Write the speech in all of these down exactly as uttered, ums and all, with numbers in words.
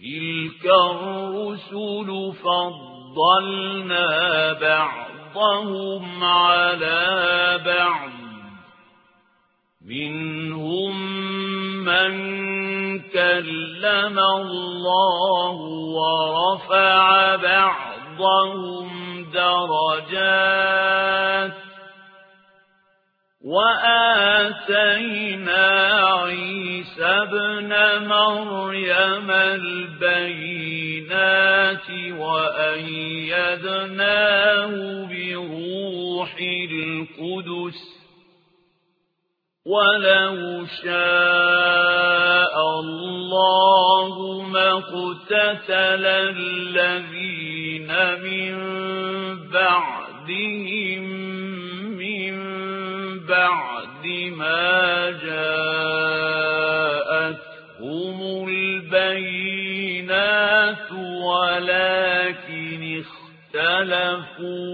تلك الرسل فضلنا بعضهم على بعض منهم من كلم الله ورفع بعضهم درجات وآتينا عيسى ابن مريم البينات وأيدناه بروح القدس ولو شاء الله ما اقتتل الذين من بعدهم من بعد ما جاءتهم البينات ولكن اختلفوا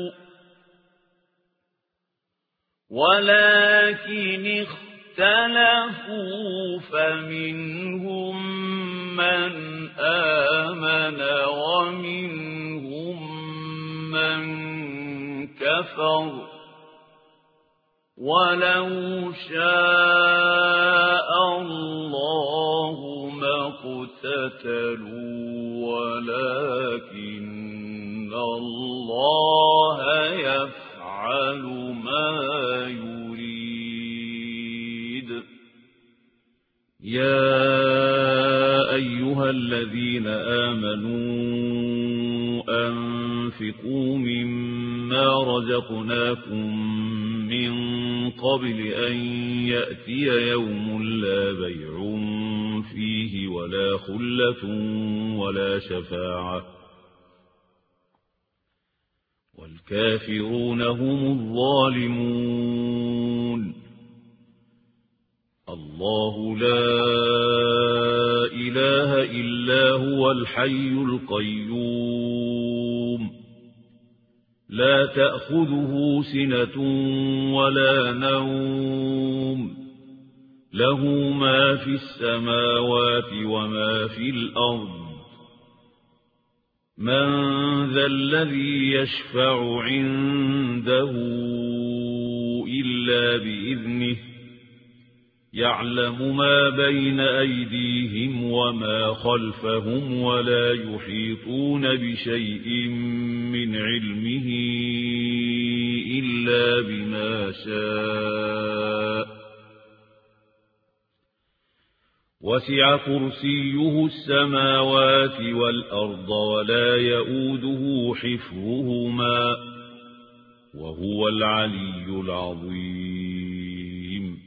ولكن اختلفوا فمنهم من آمن ومنهم من كفر ولو شاء الله ما اقتتلوا ولكن الله يفعل ما يريد. يا أيها الذين آمنوا أنفقوا مما رزقناكم من قبل أن يأتي يوم لا بيع فيه ولا خلة ولا شفاعة والكافرون هم الظالمون. الله لا إله إلا هو الحي القيوم لا تأخذه سنة ولا نوم له ما في السماوات وما في الأرض من ذا الذي يشفع عنده إلا بإذنه يعلم ما بين أيديهم وما خلفهم ولا يحيطون بشيء من علمه إلا بما شاء وسع كرسيه السماوات والأرض ولا يؤوده حفظهما وهو العلي العظيم.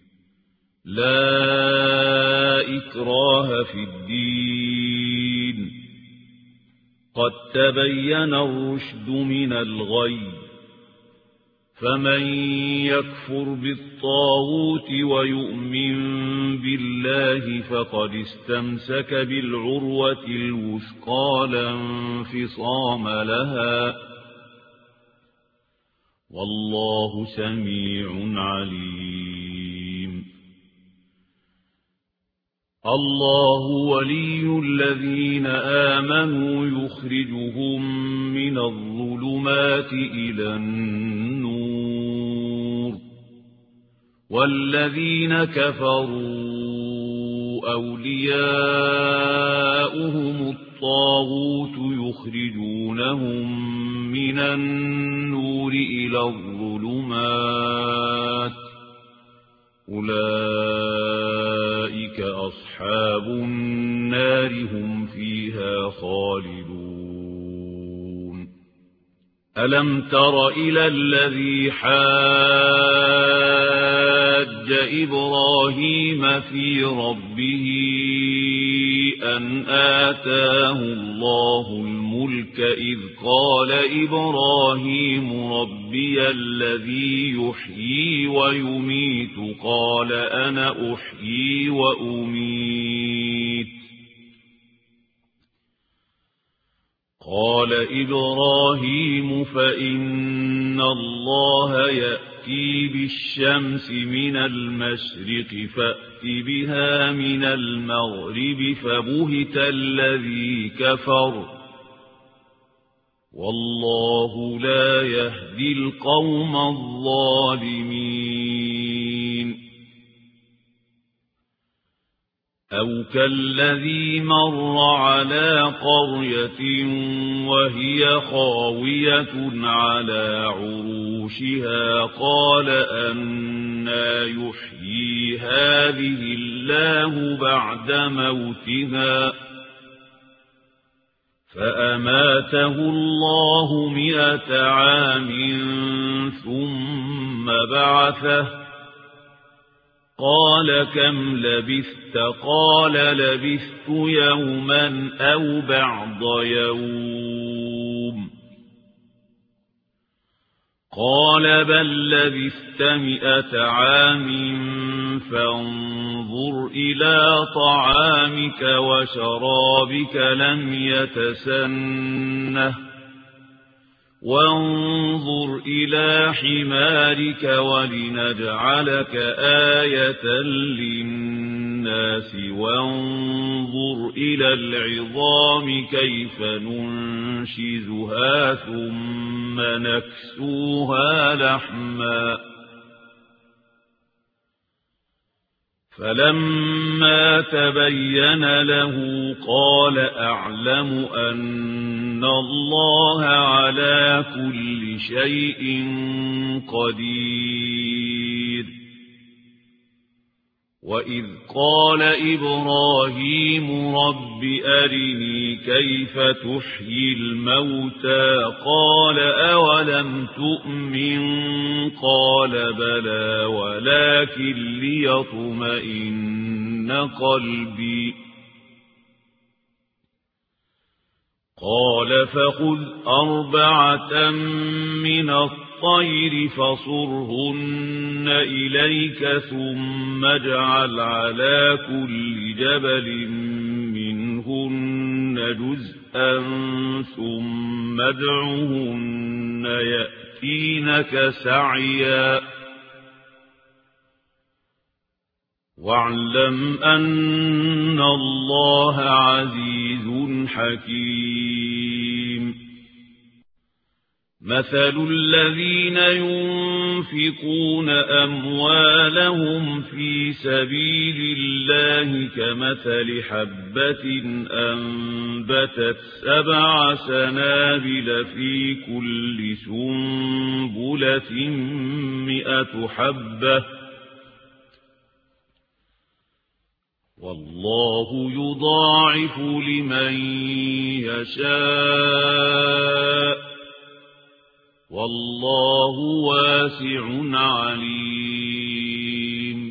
لا إكراه في الدين قد تبين الرشد من الغي فمن يكفر بالطاغوت ويؤمن بالله فقد استمسك بالعروة الوثقى لا انفصام لها والله سميع عليم. الله ولي الذين آمنوا يخرجهم من الظلمات إلى النور والذين كفروا أولياؤهم الطاغوت يخرجونهم من النور إلى الظلمات أولئك أصحاب النار هم فيها خالدون. ألم تر إلى الذي حاج إبراهيم في ربه أن آتاه الله الملك إذ قال إبراهيم ربي الذي يحيي ويميت قال أنا أحيي وأميت قال إبراهيم فإن الله يأتي تأتي بالشمس من المشرق فأت بها من المغرب فبهت الذي كفر والله لا يهدي القوم الظالمين أو كالذي مر على قرية وهي خاوية على عروشها قال أنى يحيي هذه الله بعد موتها فأماته الله مئة عام ثم بعثه قال كم لبثت قال لبثت يوما أو بعض يوم قال بل لبثت مئة عام فانظر إلى طعامك وشرابك لم يتسنه وانظر إلى حمارك ولنجعلك آية للناس وانظر إلى العظام كيف ننشزها ثم نكسوها لحما فلما تبين له قال أعلم أن الله على كل شيء قدير وإذ قال إبراهيم رب أرني كيف تحيي الموتى قال أولم تؤمن قال بلى ولكن ليطمئن قلبي قال فخذ أربعة من الطير فصرهن إليك ثم اجعل على كل جبل منهن جزءا ثم ادعهن يأتينك سعيا واعلم أن الله عزيز حكيم مثل الذين ينفقون أموالهم في سبيل الله كمثل حبة أنبتت سبع سنابل في كل سنبلة مئة حبة والله يضاعف لمن يشاء والله واسع عليم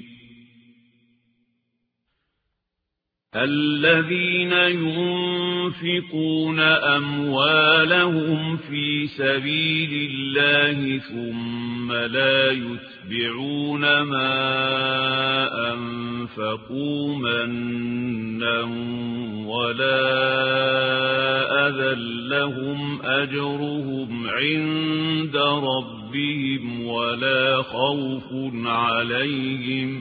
الذين ينفقون أموالهم في سبيل الله ثم لا يتبعون ما أنفقوا منا ولا أذى لهم أجرهم عند ربهم ولا خوف عليهم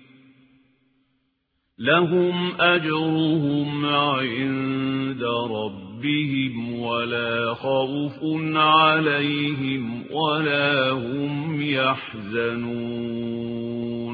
لهم أجرهم عند ربهم ولا خوف عليهم ولا هم يحزنون